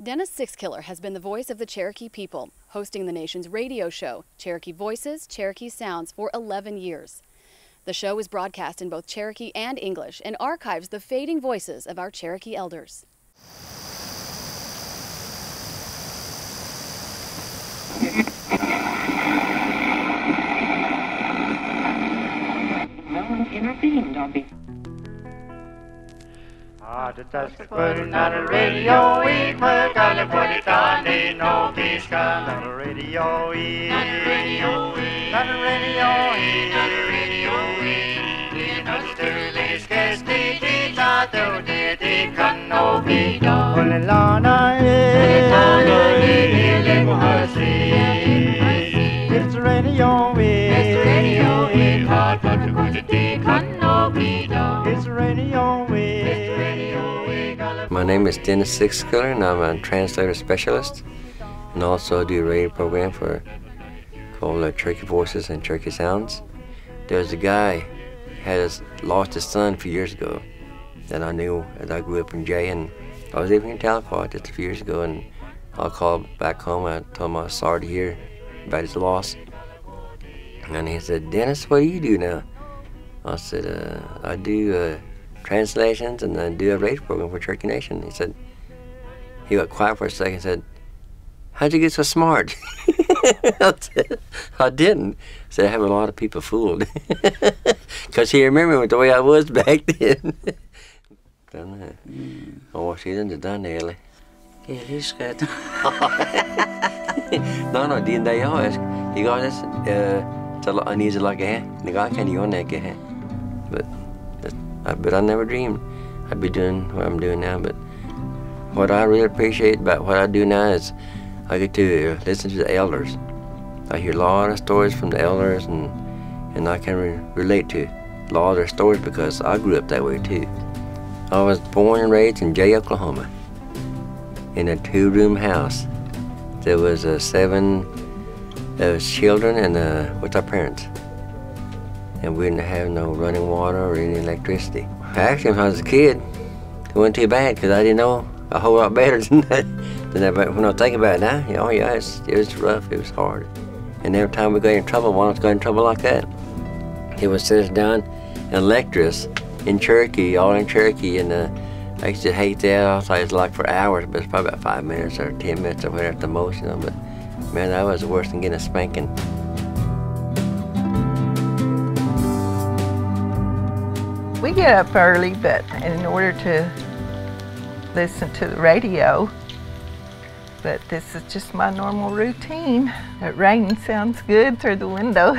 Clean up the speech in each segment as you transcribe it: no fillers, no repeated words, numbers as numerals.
Dennis Sixkiller has been the voice of the Cherokee people, hosting the nation's radio show, Cherokee Voices, Cherokee Sounds, for 11 years. The show is broadcast in both Cherokee and English and archives the fading voices of our Cherokee elders. Intervene, Dobby. The dusk putting on the radio, we put on the put it on the no disco. On the radio, we on the radio, we on the radio, we on the radio, we in the stirless cast the tita do the cano video. Olelana, it's the radio, it's the radio, we hot but to go to the cano video. It's the radio, we. My name is Dennis Sixkiller, and I'm a translator specialist, and also do a radio program called Cherokee Voices and Cherokee Sounds. There's a guy lost his son a few years ago that I knew as I grew up in Jay, and I was living in Tahlequah just a few years ago, and I called back home and I told him I was sorry to hear about his loss. And he said, "Dennis, what do you do now?" I said, "I do translations, and then do a radio program for Cherokee Nation." He got quiet for a second and said, "How'd you get so smart?" I said, "I didn't." I said, "I have a lot of people fooled." Because he remembered the way I was back then. Å, siden det där Nelly. Jag huskar. No, din där jag got this, I need to like a the guy can you on that but I never dreamed I'd be doing what I'm doing now. But what I really appreciate about what I do now is I get to listen to the elders. I hear a lot of stories from the elders, and I can relate to a lot of their stories because I grew up that way too. I was born and raised in Jay, Oklahoma, in a 2-room house. There was 7 children and with our parents. And we didn't have no running water or any electricity. Actually, when I was a kid, it wasn't too bad because I didn't know a whole lot better than that. When I think about it now, oh yeah, it was rough, it was hard. And every time we got in trouble, one of us got in trouble like that, he would sit us down and lecture us in Cherokee, all in Cherokee, and I used to hate that. I thought it was like for hours, but it's probably about 5 minutes or 10 minutes or whatever at the most, you know. But man, that was worse than getting a spanking. We get up early, but in order to listen to the radio, but this is just my normal routine. That rain sounds good through the window.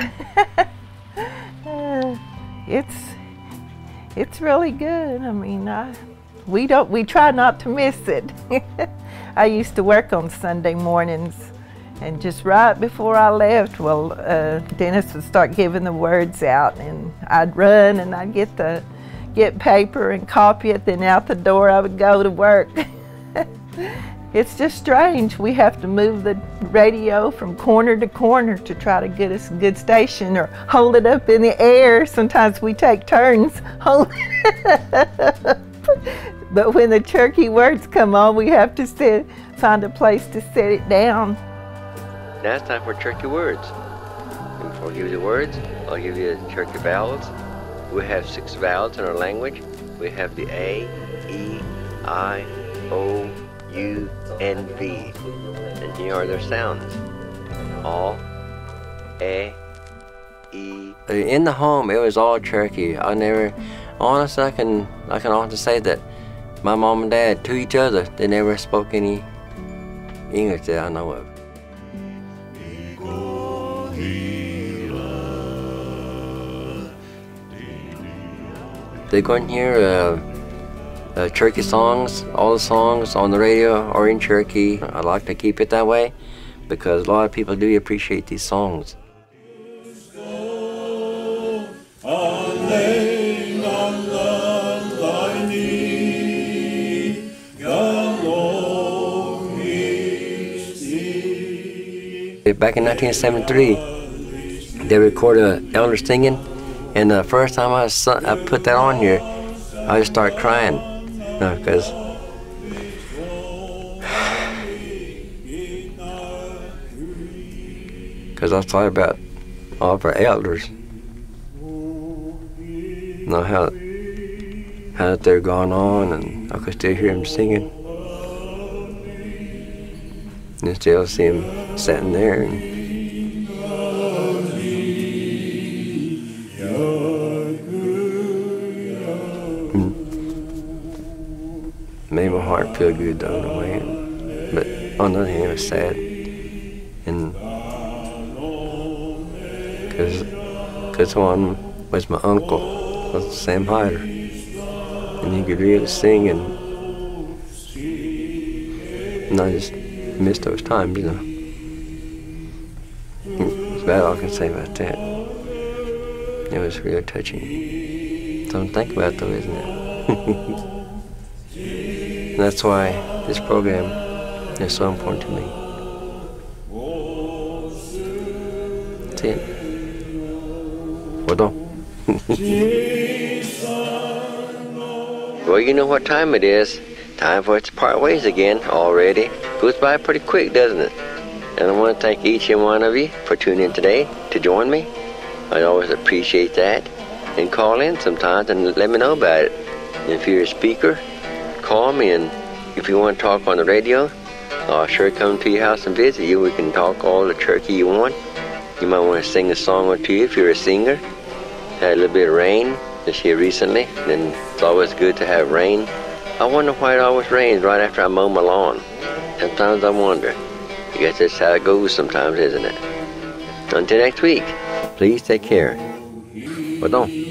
It's really good. I mean, we try not to miss it. I used to work on Sunday mornings, and just right before I left, well, Dennis would start giving the words out, and I'd run and I'd get paper and copy it, then out the door I would go to work. It's just strange. We have to move the radio from corner to corner to try to get us a good station, or hold it up in the air. Sometimes we take turns holding it up. But when the Cherokee words come on, we have to find a place to set it down. Now it's time for Cherokee words. And before I give you the words, I'll give you the Cherokee vowels. We have 6 vowels in our language. We have the A, E, I, O, U, and V. And here are their sounds. All, A, E. In the home, it was all Cherokee. Honestly, I can honestly say that my mom and dad, to each other, they never spoke any English that I know of. They're going to hear Cherokee songs. All the songs on the radio are in Cherokee. I like to keep it that way because a lot of people do appreciate these songs. Back in 1973, they recorded Elder singing, and the first time I put that on here, I just started crying, because because I thought about all of our elders. Know how they're gone on, and I could still hear them singing. And still see them sitting there. And made my heart feel good though in a way. But on the other hand, it was sad. And because one was my uncle, was Sam Hyder, and he could really sing, and I just missed those times, you know. That's about all I can say about that. It was really touching. Something to think about though, isn't it? And that's why this program is so important to me. That's it. Hold on. Well, you know what time it is. Time for us to part ways again already. Goes by pretty quick, doesn't it? And I want to thank each and one of you for tuning in today to join me. I always appreciate that. And call in sometimes and let me know about it. And if you're a speaker, call me, and if you want to talk on the radio, I'll sure come to your house and visit you. We can talk all the Cherokee you want. You might want to sing a song or two if you're a singer. Had a little bit of rain this year recently, and it's always good to have rain. I wonder why it always rains right after I mow my lawn. Sometimes I wonder. I guess that's how it goes sometimes, isn't it? Until next week, please take care. Pardon.